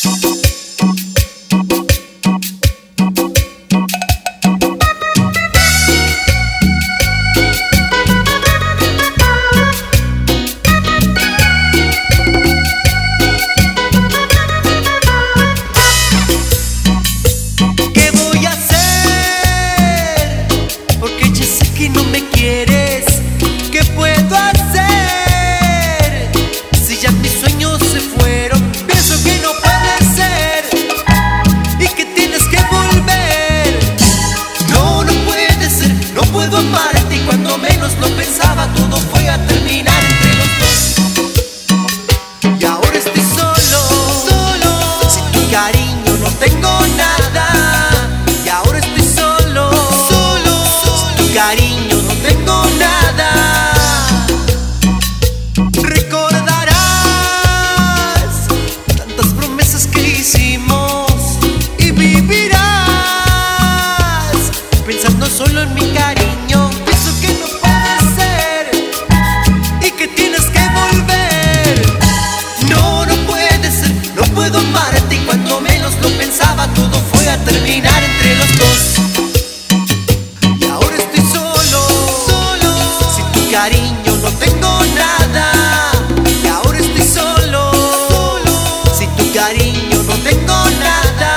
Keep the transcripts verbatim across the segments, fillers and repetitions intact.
Solo en mi cariño, pienso que no puede ser y que tienes que volver. No, no puede ser, no puedo amarte y cuando menos lo pensaba todo fue a terminar entre los dos. Y ahora estoy solo, solo, sin tu cariño no tengo nada. Y ahora estoy solo, solo, sin tu cariño no tengo nada.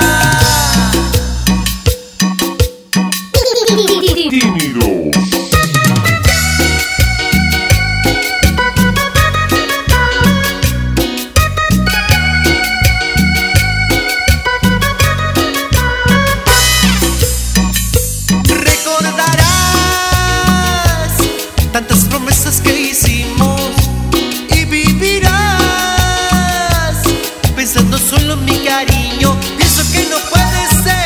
Tantas promesas que hicimos y vivirás pensando solo en mi cariño. Pienso que no puede ser